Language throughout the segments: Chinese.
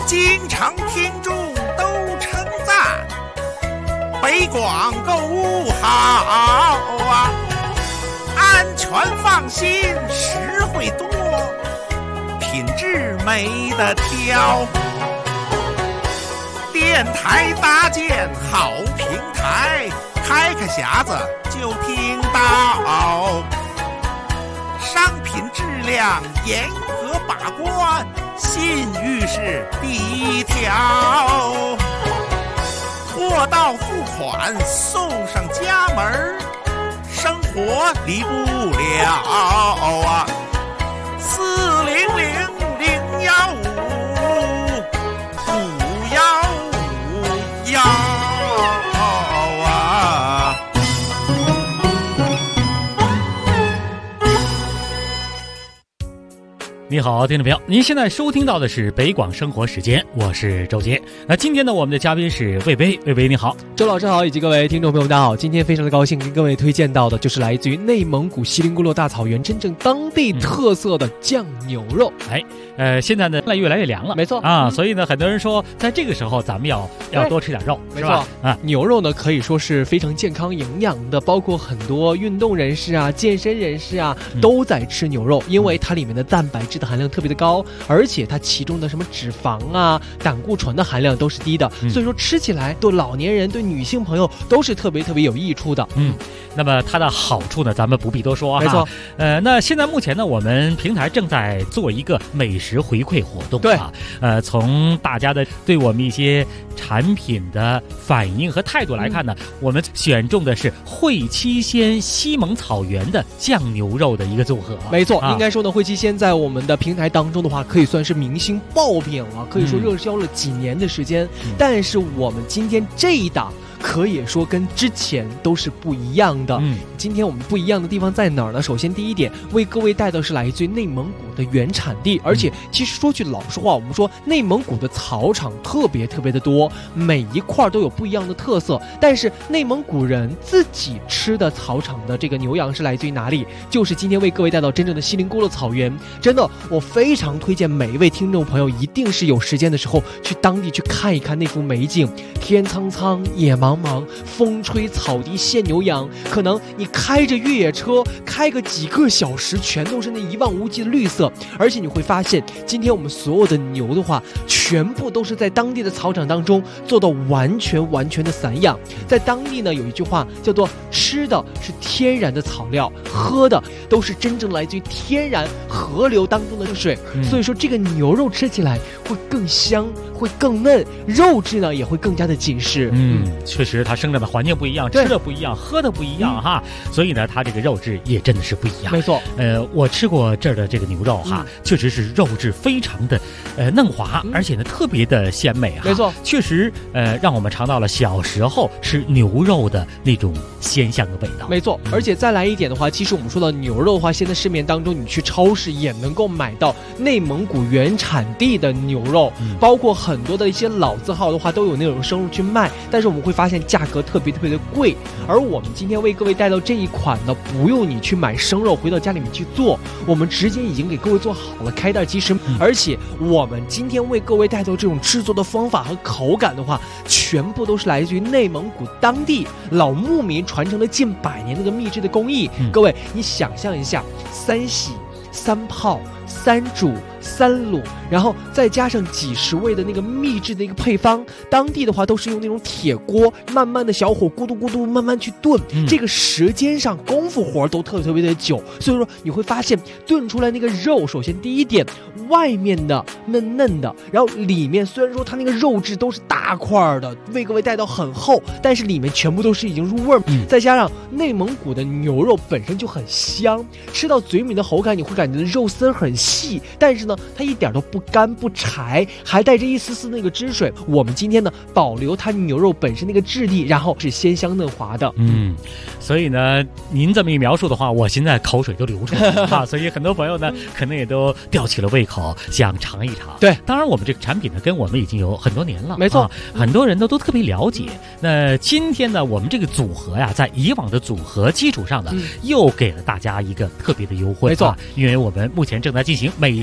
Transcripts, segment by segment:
京城听众都称赞，北广购物好啊，安全放心，实惠多，品质没得挑。电台搭建好平台，开个匣子就听到，商品质量严格把关，信誉是第一条。货到付款送上家门，生活离不了啊！400-015-515啊！ 你好，听众朋友，您现在收听到的是北广生活时间，我是周杰。那今天呢，我们的嘉宾是魏巍，魏巍你好， 周老师好，以及各位听众朋友大家好。今天非常的高兴跟各位推荐到的就是来自于内蒙古锡林郭勒大草原真正当地特色的酱牛肉。 现在呢越来越凉了， 没错啊，所以呢很多人说在这个时候咱们要多吃点肉， 没错啊。牛肉呢可以说是非常健康营养的，包括很多运动人士啊、健身人士啊都在吃牛肉，因为它里面的蛋白质的含量特别的高，而且它其中的什么脂肪啊、胆固醇的含量都是低的，所以说吃起来对老年人、对女性朋友都是特别有益处的。 那么它的好处呢，咱们不必多说哈。 没错。 那现在目前呢，我们平台正在做一个美食回馈活动。 对啊。从大家的对我们一些产品的反应和态度来看呢，我们选中的是会七鲜西蒙草原的酱牛肉的一个组合。 没错，应该说呢，会七鲜在我们的平台当中的话，可以算是明星爆品了，可以说热销了几年的时间。但是我们今天这一档可以说跟之前都是不一样的。今天我们不一样的地方在哪儿呢？首先第一点，为各位带的是来自于内蒙古的原产地，而且其实说句老实话，我们说内蒙古的草场特别的多，每一块都有不一样的特色。但是内蒙古人自己吃的草场的这个牛羊是来自于哪里？就是今天为各位带到真正的锡林郭勒草原。真的，我非常推荐每一位听众朋友一定是有时间的时候去当地去看一看那幅美景，天苍苍，野茫茫，风吹草低见牛羊，可能你开着越野车开个几个小时，全都是那一望无际的绿色。而且你会发现，今天我们所有的牛的话，全部都是在当地的草场当中做到完全的散养。在当地呢，有一句话叫做吃的是天然的草料，喝的都是真正来自于天然河流当中的水。所以说这个牛肉吃起来会更香，会更嫩，肉质呢也会更加的紧实。 确实它生长的环境不一样，吃的不一样，喝的不一样哈，所以呢它这个肉质也真的是不一样。 没错。 我吃过这儿的这个牛肉哈，确实是肉质非常的嫩滑，而且呢特别的鲜美哈。 没错， 确实让我们尝到了小时候吃牛肉的那种鲜香的味道。 没错。而且再来一点的话，其实我们说到牛肉的话，现在市面当中你去超市也能够买到内蒙古原产地的牛肉，包括很多的一些老字号的话都有那种生肉去卖，但是我们会发现价格特别的贵。而我们今天为各位带到这一款呢，不用你去买生肉回到家里面去做，我们直接已经给各位做好了，开袋即食。而且我们今天为各位带到这种制作的方法和口感的话，全部都是来自于内蒙古当地老牧民传承了近100年那个秘制的工艺。各位你想象一下，3洗3泡3煮3卤，然后再加上几十味的那个秘制的一个配方，当地的话都是用那种铁锅，慢慢的小火咕嘟咕嘟慢慢去炖，这个时间上功夫活都特别的久。所以说你会发现炖出来那个肉，首先第一点，外面的嫩的，然后里面虽然说它那个肉质都是大块的，为各位带到很厚，但是里面全部都是已经入味儿。再加上内蒙古的牛肉本身就很香，吃到嘴里的口感你会感觉肉丝很细，但是呢它一点都不干不柴，还带着一丝丝那个汁水。我们今天呢保留它牛肉本身那个质地，然后是鲜香嫩滑的。 所以呢您这么一描述的话，我现在口水都流出来了啊！所以很多朋友呢可能也都吊起了胃口，想尝一尝。 对， 当然我们这个产品呢跟我们已经有很多年了， 没错， 很多人都特别了解。那今天呢我们这个组合呀，在以往的组合基础上呢，又给了大家一个特别的优惠。 没错， 因为我们目前正在进行美食回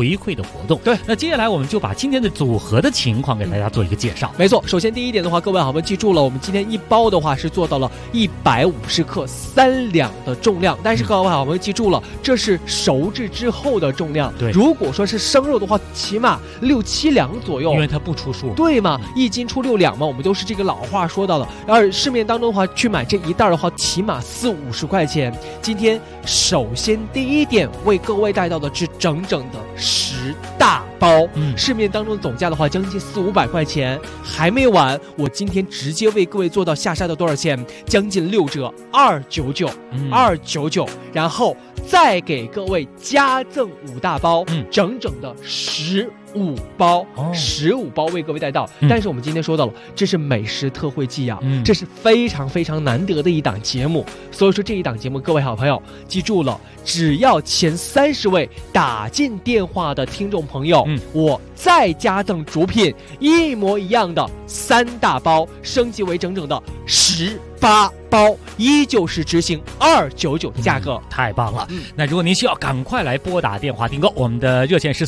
回馈的活动。 对， 那接下来我们就把今天的组合的情况给大家做一个介绍。 没错，首先第一点的话，各位好朋友记住了，我们今天一包的话是做到了150克3两的重量，但是各位好朋友记住了，这是熟制之后的重量。 对， 如果说是生肉的话，起码6、7两左右， 因为它不出数。 对嘛，1斤出6两嘛，我们都是这个老话说到的。而市面当中的话，去买这一袋的话，起码40、50块钱。今天首先第一点为各位带到的是整整的10大包，市面当中的总价的话将近400、500块钱。还没完，我今天直接为各位做到下杀到多少钱？将近6折，299，299，然后再给各位加赠5大包，整整的15包，15包为各位带到。但是我们今天说到了，这是美食特惠季啊，这是非常非常难得的一档节目，所以说这一档节目，各位好朋友记住了，只要前30位打进电话的听众朋友，我再加赠主品一模一样的3大包，升级为整整的18包，依旧是执行299的价格， 太棒了。那如果您需要，赶快来拨打电话订购，我们的热线是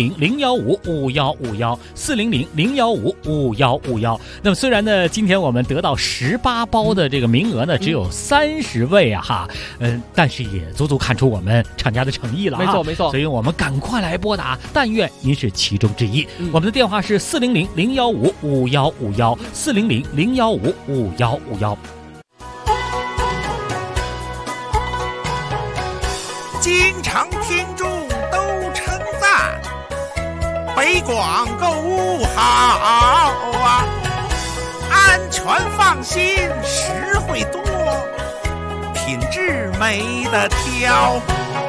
400-015-5151，400-015-5151。那么虽然呢，今天我们得到18包的这个名额呢，只有30位啊哈，但是也足足看出我们厂家的诚意了。 没错没错， 所以我们赶快来拨打，但愿您是其中之一。我们的电话是400-015-5151，400-015-5151。 经常听众都称赞北广购物好啊，安全放心，实惠多，品质没得挑。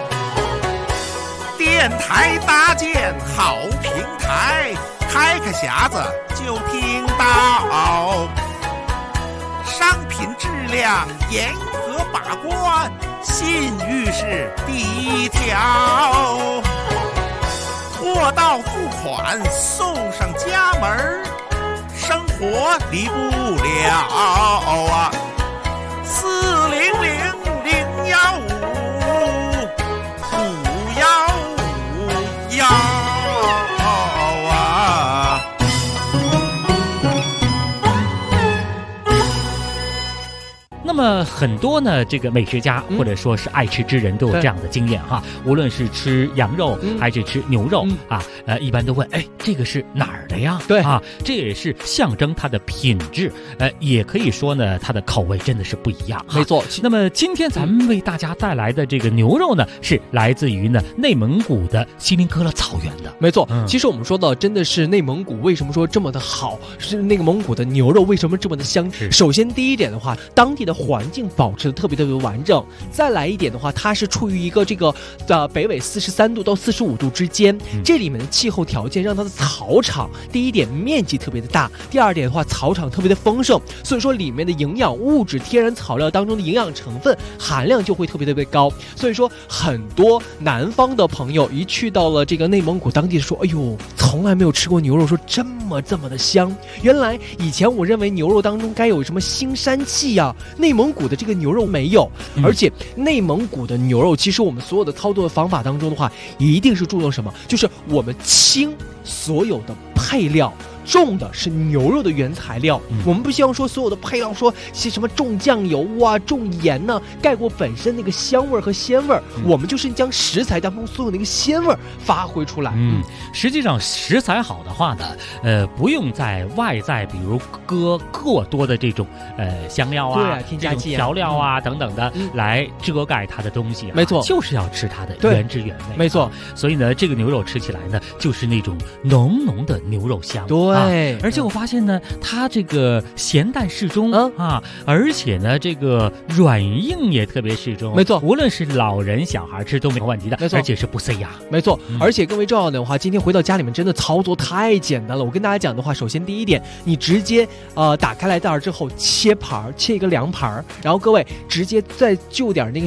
电台搭建好平台，开个匣子就听到，商品质量严格把关，信誉是第一条，货到付款送上家门，生活离不了啊！400-015-5151啊！ 那么很多呢，这个美食家或者说是爱吃之人都有这样的经验哈，无论是吃羊肉还是吃牛肉啊，一般都问，哎，这个是哪儿的呀？ 对啊，这也是象征它的品质，也可以说呢，它的口味真的是不一样。 没错。 那么今天咱们为大家带来的这个牛肉呢，是来自于呢内蒙古的锡林郭勒草原的。 没错，其实我们说到真的是内蒙古为什么说这么的好，是那个蒙古的牛肉为什么这么的香？首先第一点的话，当地的环境保持的特别完整，再来一点的话，它是处于一个这个北纬43度到45度之间，这里面的气候条件让它的草场第一点面积特别的大，第二点的话草场特别的丰盛，所以说里面的营养物质、天然草料当中的营养成分含量就会特别高，所以说很多南方的朋友一去到了这个内蒙古当地说，哎呦，从来没有吃过牛肉，说这么的香。原来以前我认为牛肉当中该有什么腥膻气啊，内蒙古的这个牛肉没有，而且内蒙古的牛肉其实我们所有的操作的方法当中的话，一定是注重什么？就是我们清所有的配料，重的是牛肉的原材料，我们不希望说所有的配料说是什么重酱油啊、重盐呢，盖过本身那个香味和鲜味，我们就是将食材当中所有那个鲜味发挥出来。 实际上食材好的话呢，不用在外在比如搁过多的这种香料啊、 添加剂、 调料啊等等的来遮盖它的东西， 没错， 就是要吃它的原汁原味。 没错， 所以呢，这个牛肉吃起来呢，就是那种浓浓的牛肉香。 对， 而且我发现呢，它这个咸淡适中啊，而且呢，这个软硬也特别适中。 没错， 无论是老人小孩吃都没有问题的， 没错， 而且是不塞牙。 没错，而且更为重要的话，今天回到家里面真的操作太简单了。我跟大家讲的话，首先第一点，你直接打开来袋之后切盘，切一个凉盘，然后各位直接再就点那个小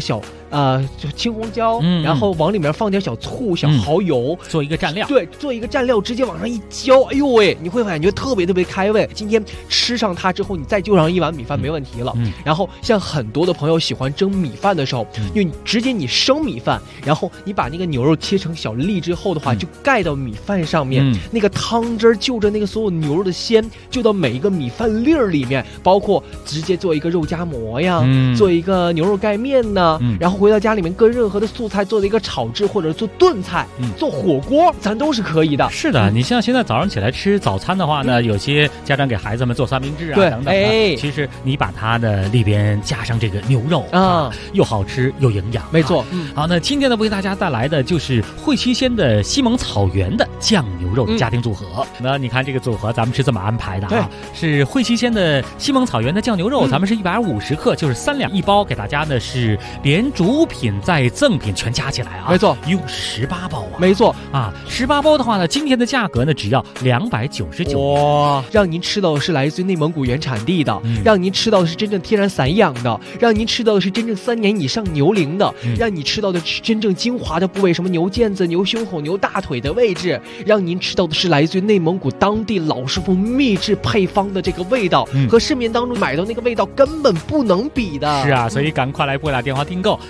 就青红椒， 然后往里面放点小醋、小蚝油， 做一个蘸料。 对，做一个蘸料，直接往上一浇，哎呦喂，你会感觉特别特别开胃。今天吃上它之后，你再就上一碗米饭没问题了。然后像很多的朋友喜欢蒸米饭的时候，因为你直接你生米饭，然后你把那个牛肉切成小粒之后的话，就盖到米饭上面，那个汤汁就着那个所有牛肉的鲜，就到每一个米饭粒儿里面，包括直接做一个肉夹馍呀，做一个牛肉盖面呢，然后回到家里面跟任何的素菜做的一个炒制或者做炖菜，做火锅，咱都是可以的。 是的，你像现在早上起来吃早餐的话呢，有些家长给孩子们做三明治啊等等，其实你把它的里边加上这个牛肉啊，又好吃又营养。 没错。 好，那今天呢为大家带来的就是汇七鲜的西蒙草原的酱牛肉的家庭组合。那你看这个组合咱们是这么安排的啊，是汇七鲜的西蒙草原的酱牛肉，咱们是150克，就是3两1包，给大家呢是连主品再赠品全加起来啊， 没错， 一共18包啊， 没错啊，18包的话呢，今天的价格呢只要299元。 哇，让您吃到的是来自于内蒙古原产地的，让您吃到的是真正天然散养的，让您吃到的是真正3年以上牛龄的，让你吃到的是真正精华的部位，什么牛腱子、牛胸口、牛大腿的位置，让您吃到的是来自于内蒙古当地老师傅秘制配方的这个味道，和市面当中买到那个味道根本不能比的。 是啊，所以赶快来拨打电话订购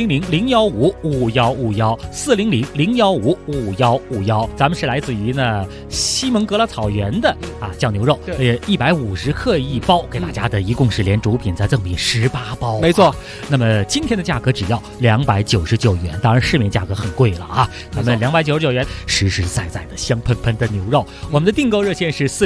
400-015-5151，400-015-5151。咱们是来自于呢西蒙格拉草原的酱牛肉，150克1包，给大家的一共是连主品再赠品18包。 没错。 那么今天的价格只要299元，当然市面价格很贵了啊，咱们299元实实在在的香喷喷的牛肉。我们的订购热线是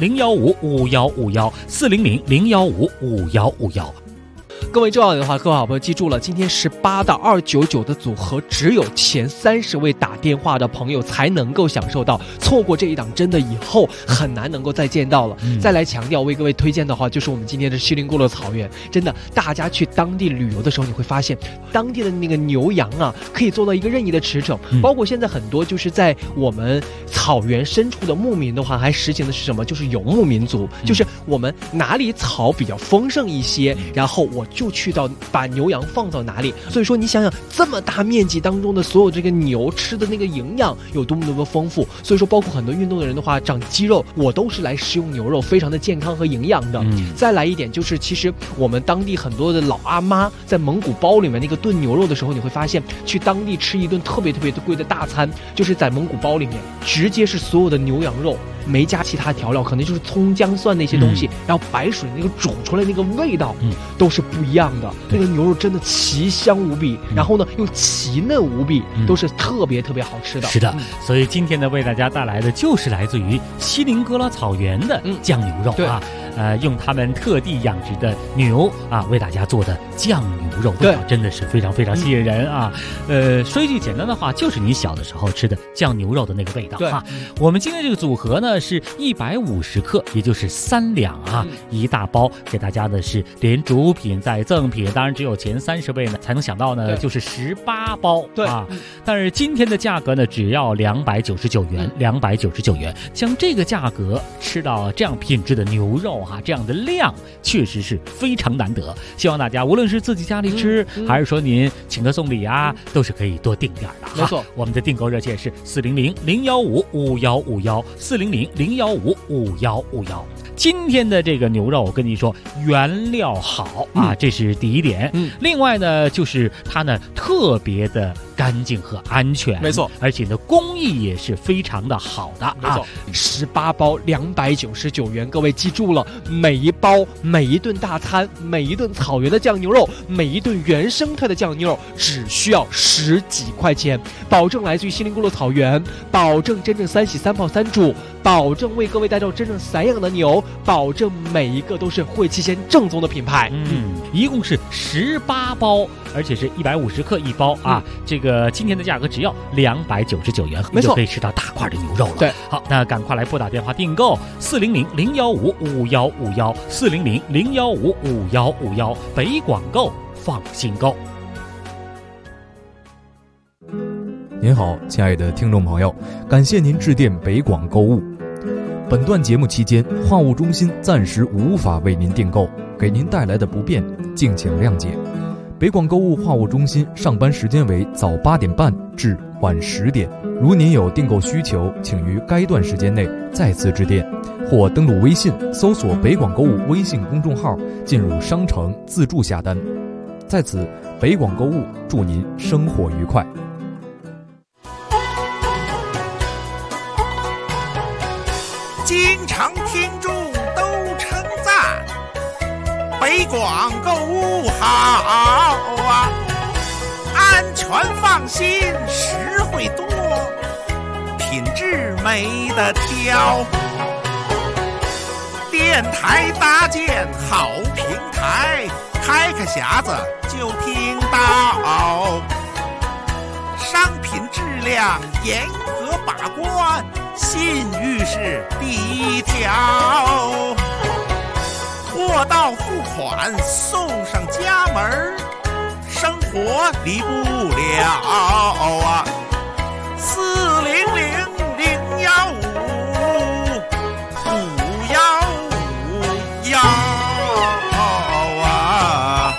400-015-5151，400-015-5151。 各位重要的话，各位好朋友记住了，今天18到299的组合，只有前30位打电话的朋友才能够享受到，错过这一档真的以后很难能够再见到了。再来强调为各位推荐的话，就是我们今天的锡林郭勒草原，真的大家去当地旅游的时候，你会发现当地的那个牛羊啊，可以做到一个任意的驰骋，包括现在很多就是在我们草原深处的牧民的话，还实行的是什么？就是游牧民族，就是我们哪里草比较丰盛一些，然后我就去到把牛羊放到哪里。所以说你想想这么大面积当中的所有这个牛吃的那个营养有多么多么丰富，所以说包括很多运动的人的话，长肌肉我都是来食用牛肉，非常的健康和营养的。再来一点就是其实我们当地很多的老阿妈在蒙古包里面那个炖牛肉的时候，你会发现去当地吃一顿特别特别贵的大餐，就是在蒙古包里面直接是所有的牛羊肉没加其他调料，可能就是葱姜蒜那些东西，然后白水那个煮出来那个味道都是不一样的。那个牛肉真的奇香无比，然后呢又奇嫩无比，都是特别特别好吃的。 是的，所以今天呢为大家带来的就是来自于锡林郭勒草原的酱牛肉啊，用他们特地养殖的牛啊为大家做的酱牛肉，味道真的是非常非常吸引人啊。说一句简单的话，就是你小的时候吃的酱牛肉的那个味道啊。我们今天这个组合呢是150克，也就是3两啊，一大包，给大家的是连主品再赠品，当然只有前30位呢才能想到呢，就是18包啊。但是今天的价格呢只要299元，299元。像这个价格吃到这样品质的牛肉这样的量确实是非常难得。希望大家无论是自己家里吃，还是说您请客送礼啊，都是可以多订点的。 没错， 我们的订购热线是400-015-5151，400-015-5151。今天的这个牛肉我跟你说原料好啊，这是第一点。另外呢就是它呢特别的干净和安全， 没错， 而且呢工艺也是非常的好的。 没错，18包299元，各位记住了，每一包每一顿大餐，每一顿草原的酱牛肉，每一顿原生态的酱牛肉只需要10几块钱，保证来自于锡林郭勒草原，保证真正3洗3泡3煮，保证为各位带到真正散养的牛，保证每一个都是汇七鲜正宗的品牌。一共是18包，而且是150克1包啊。这个今天的价格只要299元， 没错，就可以吃到大块的牛肉了。 对， 好，那赶快来拨打电话订购400-015-5151，400-015-5151，北广购放心购。 您好，亲爱的听众朋友，感谢您致电北广购物。本段节目期间，话务中心暂时无法为您订购，给您带来的不便，敬请谅解。 北广购物话务中心上班时间为早8点半至晚10点。如您有订购需求，请于该段时间内再次致电，或登录微信搜索北广购物微信公众号，进入商城自助下单。在此，北广购物祝您生活愉快。 经常听众都称赞北广购物好啊，安全放心，实惠多，品质没得挑。电台搭建好平台，开个匣子就听到，商品质量严格把关，信誉是第一条。货到付款送上家门，生活离不了啊！400-015-515啊！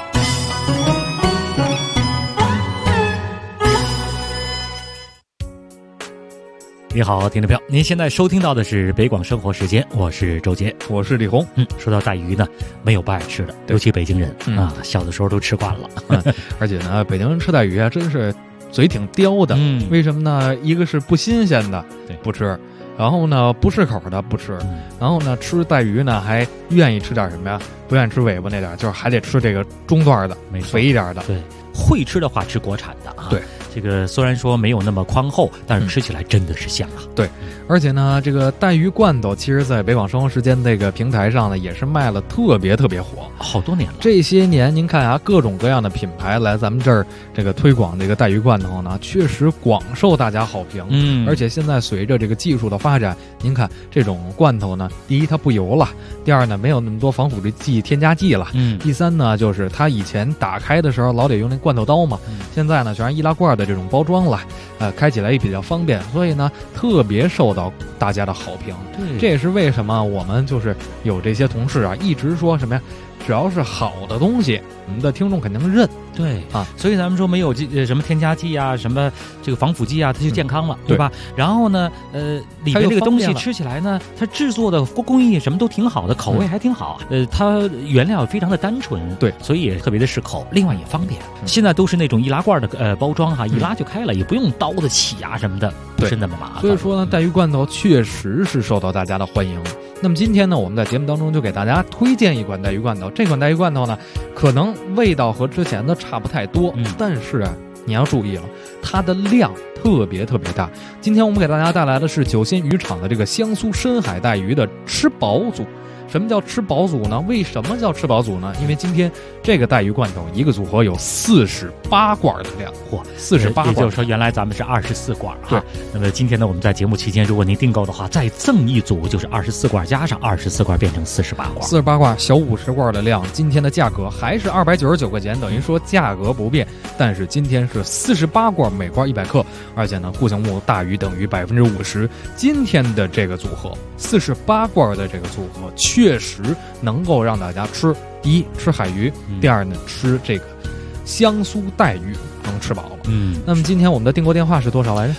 你好，听众朋友，您现在收听到的是北广生活时间，我是周杰， 我是李红。 说到带鱼呢，没有不爱吃的，尤其北京人啊，小的时候都吃惯了。 而且呢，北京人吃带鱼啊，真是嘴挺刁的。为什么呢？一个是不新鲜的，不吃；然后呢，不适口的不吃；然后呢，吃带鱼呢还愿意吃点什么呀？不愿意吃尾巴那点，就是还得吃这个中段的，肥一点的。 对，会吃的话吃国产的啊。 对。 这个虽然说没有那么宽厚，但是吃起来真的是香啊。 对，而且呢，这个带鱼罐头，其实在北广生活时间这个平台上呢，也是卖了特别火， 好多年了。 这些年您看啊，各种各样的品牌来咱们这儿这个推广这个带鱼罐头呢，确实广受大家好评。而且现在随着这个技术的发展，您看这种罐头呢，第一它不油了，第二呢没有那么多防腐剂添加剂了，第三呢就是它以前打开的时候老得用那罐头刀嘛，现在呢全是易拉罐的这种包装了，开起来也比较方便，所以呢特别受到大家的好评。这也是为什么我们就是有这些同事啊，一直说什么呀，只要是好的东西，我们的听众肯定认。 对啊，所以咱们说没有什么添加剂啊，什么这个防腐剂啊，它就健康了，对吧？然后呢，里面这个东西吃起来呢，它制作的工艺什么都挺好的，口味还挺好。它原料非常的单纯， 对， 所以也特别的适口，另外也方便。现在都是那种易拉罐的包装哈，一拉就开了，也不用刀子起啊什么的，不是那么麻烦。 所以说呢，带鱼罐头确实是受到大家的欢迎。那么今天呢，我们在节目当中就给大家推荐一款带鱼罐头。这款带鱼罐头呢，可能味道和之前的差不太多，但是啊，你要注意了，它的量特别大。今天我们给大家带来的是九仙渔场的这个香酥深海带鱼的吃饱组。什么叫吃饱组呢？为什么叫吃饱组呢？因为今天这个带鱼罐头一个组合有48罐的量，48罐， 也就是说原来咱们是24罐哈。对。那么今天呢，我们在节目期间，如果您订购的话，再赠一组，就是24罐加上24罐，变成48罐。 48罐小50罐的量，今天的价格还是299块钱，等于说价格不变。但是今天是48罐，每罐100克，而且呢，固形物大于等于50%。今天的这个组合48罐的这个组合，确实能够让大家吃，第一吃海鱼，第二呢吃这个香酥带鱼，能吃饱了。那么今天我们的订购电话是多少来着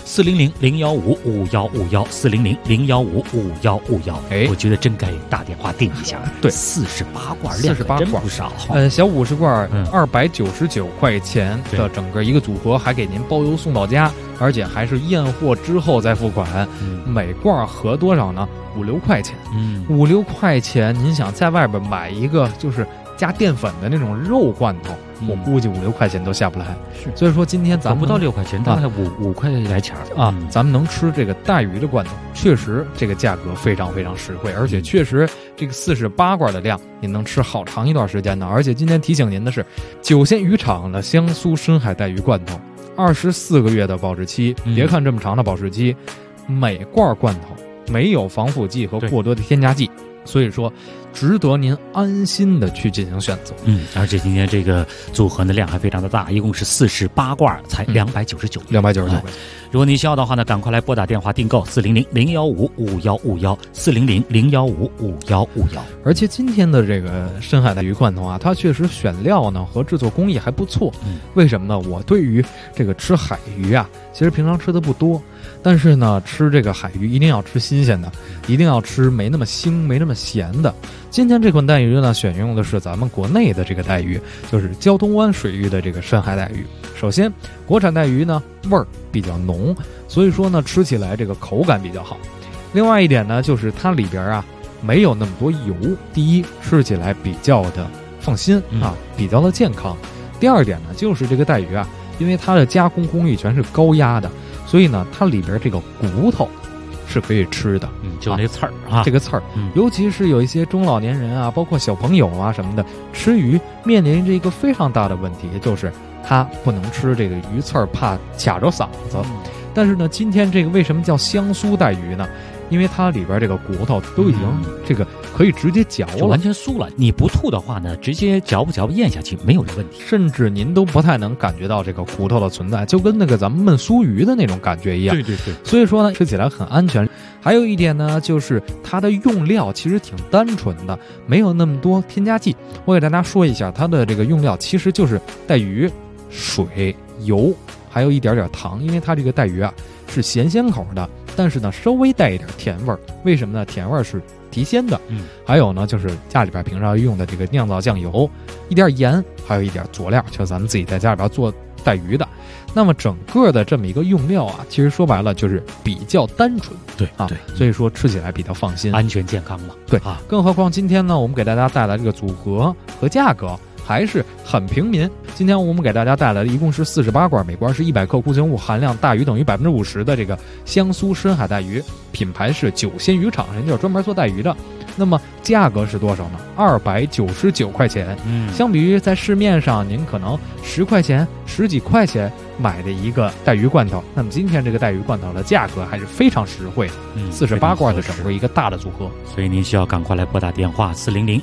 ？400-015-5151，400-015-5151。我觉得真该打电话订一下。 对 ，48罐量真不少。 小50罐299块钱的整个一个组合，还给您包邮送到家，而且还是验货之后再付款。每罐合多少呢？5-6块钱。5-6块钱，您想在外边买一个就是加淀粉的那种肉罐头，我估计5-6块钱都下不来。所以说今天咱们不到6块钱，大概5块来钱啊。咱们能吃这个带鱼的罐头，确实这个价格非常实惠，而且确实这个48罐的量，您能吃好长一段时间呢。而且今天提醒您的是，九仙渔场的香酥深海带鱼罐头，24个月的保质期，别看这么长的保质期，每罐罐头没有防腐剂和过多的添加剂，所以说值得您安心的去进行选择。 而且今天这个组合的量还非常的大，一共是48罐，才299块钱。 如果您需要的话呢，赶快来拨打电话订购400-015-5151，400-015-5151。 而且今天的这个深海带鱼罐头啊，它确实选料呢和制作工艺还不错。为什么呢？我对于这个吃海鱼啊，其实平常吃的不多，但是呢，吃这个海鱼一定要吃新鲜的，一定要吃没那么腥、没那么咸的。今天这款带鱼呢，选用的是咱们国内的这个带鱼，就是胶东湾水域的这个深海带鱼。首先，国产带鱼呢味儿比较浓，所以说呢吃起来这个口感比较好。另外一点呢，就是它里边啊没有那么多油，第一吃起来比较的放心啊，比较的健康。第二点呢，就是这个带鱼啊，因为它的加工工艺全是高压的，所以呢它里边这个骨头是可以吃的， 就那个刺儿啊， 这个刺儿，尤其是有一些中老年人啊，包括小朋友啊什么的，吃鱼面临着一个非常大的问题，就是他不能吃这个鱼刺儿，怕卡着嗓子。但是呢，今天这个为什么叫香酥带鱼呢？因为它里边这个骨头都已经这个可以直接嚼了， 完全酥了。你不吐的话呢，直接嚼不咽下去没有这问题， 甚至您都不太能感觉到这个骨头的存在，就跟那个咱们焖酥鱼的那种感觉一样。 对。 所以说呢，吃起来很安全。还有一点呢，就是它的用料其实挺单纯的，没有那么多添加剂。我给大家说一下它的这个用料，其实就是带鱼、水、油，还有一点点糖。因为它这个带鱼啊是咸鲜口的，但是呢稍微带一点甜味儿。为什么呢？甜味儿是提鲜的。还有呢，就是家里边平常用的这个酿造酱油，一点盐，还有一点佐料，就是咱们自己在家里边做带鱼的。那么整个的这么一个用料啊，其实说白了就是比较单纯， 对， 所以说吃起来比较放心， 安全健康嘛。 对啊，更何况今天呢，我们给大家带来这个组合和价格还是很平民。今天我们给大家带来的一共是48罐，每罐是100克固形物含量大于等于50%的这个香酥深海带鱼，品牌是九鲜渔场，人家专门做带鱼的。那么价格是多少呢？299块钱。相比于在市面上您可能10块钱、10几块钱买的一个带鱼罐头，那么今天这个带鱼罐头的价格还是非常实惠，48罐的整个一个大的组合。 所以您需要赶快来拨打电话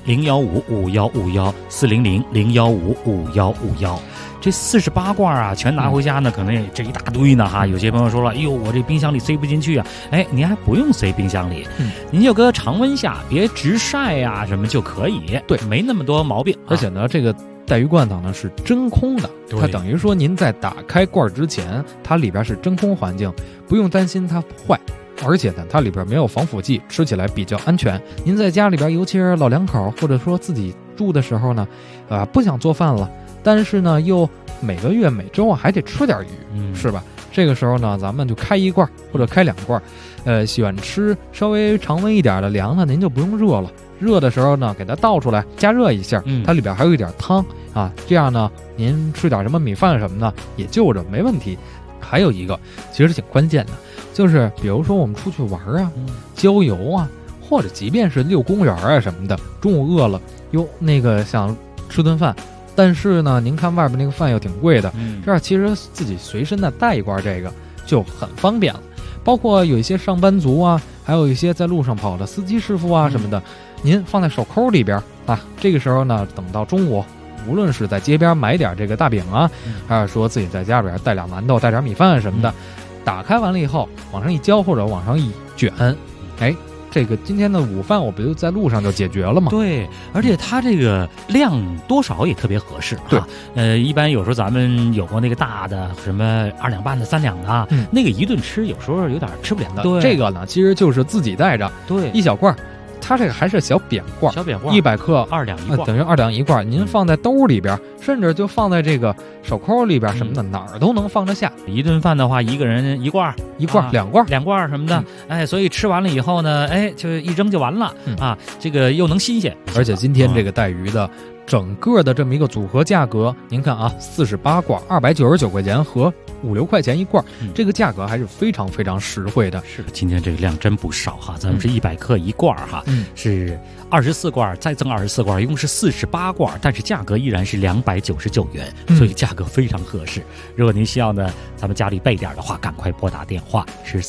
400-015-5151，400-015-5151。这48罐啊，全拿回家呢，可能这一大堆呢哈。有些朋友说了，哎呦，我这冰箱里塞不进去啊。哎，您还不用塞冰箱里，您就搁常温下，别直晒呀什么就可以。 对， 没那么多毛病。 而且呢，这个带鱼罐头呢是真空的，它等于说您在打开罐之前，它里边是真空环境，不用担心它坏。而且呢，它里边没有防腐剂，吃起来比较安全。您在家里边，尤其是老两口，或者说自己住的时候呢，不想做饭了，但是呢又每个月每周还得吃点鱼，是吧？这个时候呢，咱们就开1罐或者开2罐。喜欢吃稍微常温一点的凉的，您就不用热了。热的时候呢，给它倒出来加热一下，它里边还有一点汤啊，这样呢，您吃点什么米饭什么的也就着没问题。还有一个其实挺关键的，就是比如说我们出去玩啊，郊游啊，或者即便是遛公园啊什么的，中午饿了，那个想吃顿饭，但是呢，您看外边那个饭又挺贵的，这样其实自己随身的带一罐这个就很方便了。包括有一些上班族啊，还有一些在路上跑的司机师傅啊什么的，您放在手扣里边啊，这个时候呢，等到中午，无论是在街边买点这个大饼啊，还是说自己在家里边带2馒头、带点米饭什么的，打开完了以后往上一浇或者往上一卷，哎，这个今天的午饭我不就在路上就解决了吗？ 对，而且它这个量多少也特别合适啊。一般有时候咱们有过那个大的什么2两半的、3两的啊，那个一顿吃有时候有点吃不了。 对，这个呢其实就是自己带着， 对， 一小罐。它这个还是小扁罐，100克 2两1罐， 等于2两1罐。您放在兜里边，甚至就放在这个手扣里边什么的，哪儿都能放得下。 一顿饭的话，一个人1罐、 2罐什么的，哎，所以吃完了以后呢，哎，就一扔就完了啊，这个又能新鲜。 而且今天这个带鱼的整个的这么一个组合价格，您看啊，48罐299块钱和5、6块钱1罐，这个价格还是非常非常实惠的。 是的，今天这个量真不少哈，咱们是100克1罐哈，是24罐再赠24罐，一共是48罐，但是价格依然是299元，所以价格非常合适。如果您需要呢，咱们家里备点的话，赶快拨打电话，是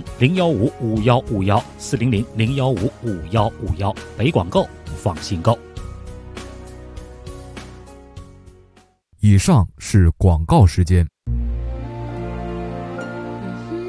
400-015-5151，400-015-5151，北广购，放心购。 以上是广告时间。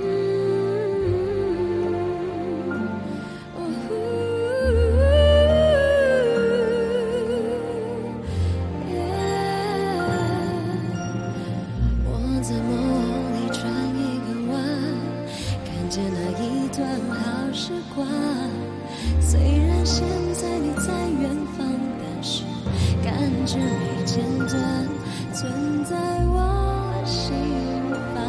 一段好时光。虽然现在你在远方，但是感觉没间断存在我心房。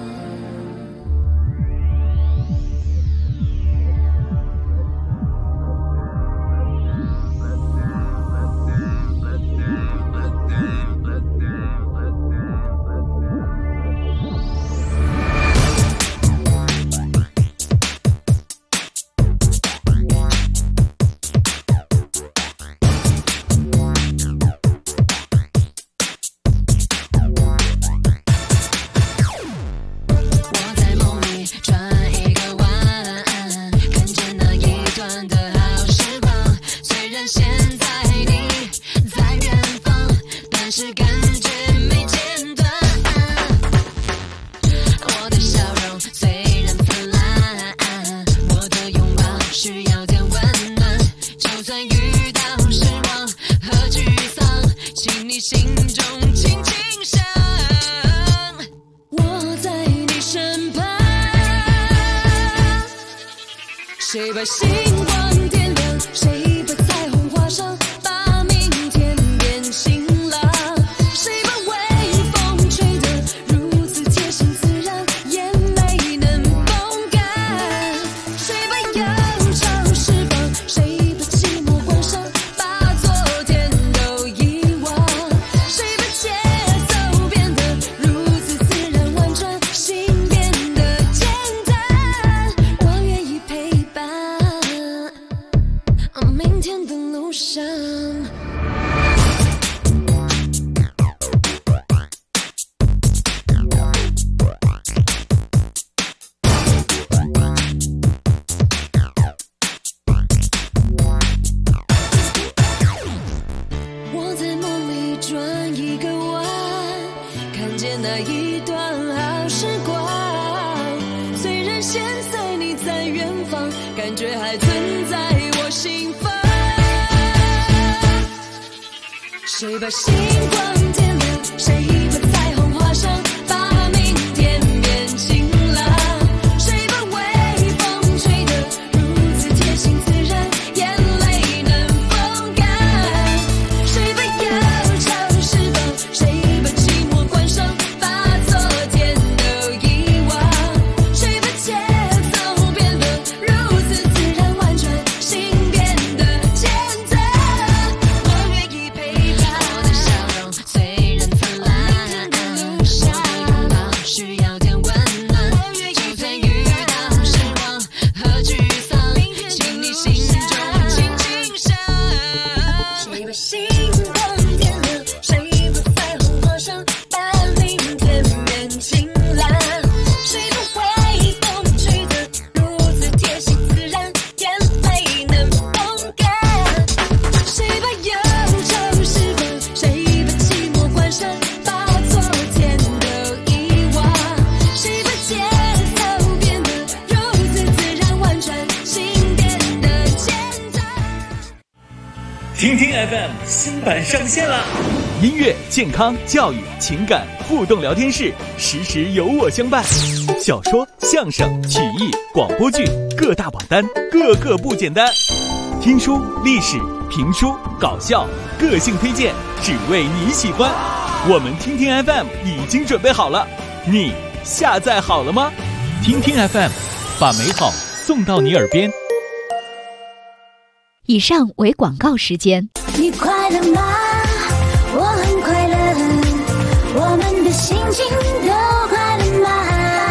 谁把星光点亮？谁把彩虹画上？把明天变晴朗。谁把微风吹得如此贴心自然，也没能风干？谁把忧愁释放？谁把寂寞关上？把昨天都遗忘。谁把节奏变得如此自然婉转，心变得简单？我愿意陪伴。明天的路上，我在梦里转一个弯，看见那一段好时光。虽然现在你在远方，感觉还存在我心房。谁把星光点亮？谁把彩虹画上？把明天变晴朗。谁把微风吹得如此贴心自然，眼泪能风干？谁把忧愁释放？谁把寂寞关上？把昨天都遗忘。谁把节奏变得如此自然婉转，心变得简单？我愿意陪伴。我的笑容虽然灿烂，我的拥抱需要点温暖。就算遇到失望和沮丧，请你心中轻轻想。谁把星光点亮？谁把彩虹画上？把明天变晴朗。谁把微风吹得如此贴心自然，眼泪能风干？谁把忧愁释放？谁把寂寞关上？把昨天都遗忘。谁把节奏变得如此自然婉转，心变得简单？ 听听 FM 新版上线啦！音乐、健康、教育、情感互动聊天室，时时有我相伴。小说、相声、曲艺、广播剧各大榜单，个个不简单。听书、历史、评书、搞笑，个性推荐，只为你喜欢。我们听听 FM 已经准备好了，你下载好了吗？听听 FM， 把美好送到你耳边。 以上为广告时间。 你快乐吗？我很快乐，我们的心情都快乐吗？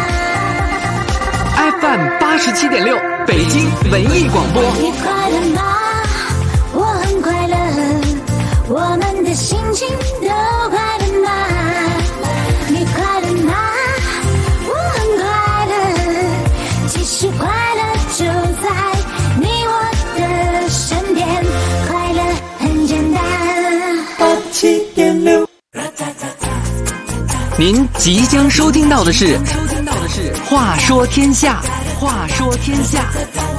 FM 87.6北京文艺广播。 你快乐吗？我很快乐，我们的心情都快乐吗？你快乐吗？我很快乐，其实快乐就在你我的身边，快乐很简单。87.6。 您即将收听到的是《话说天下》，话说天下。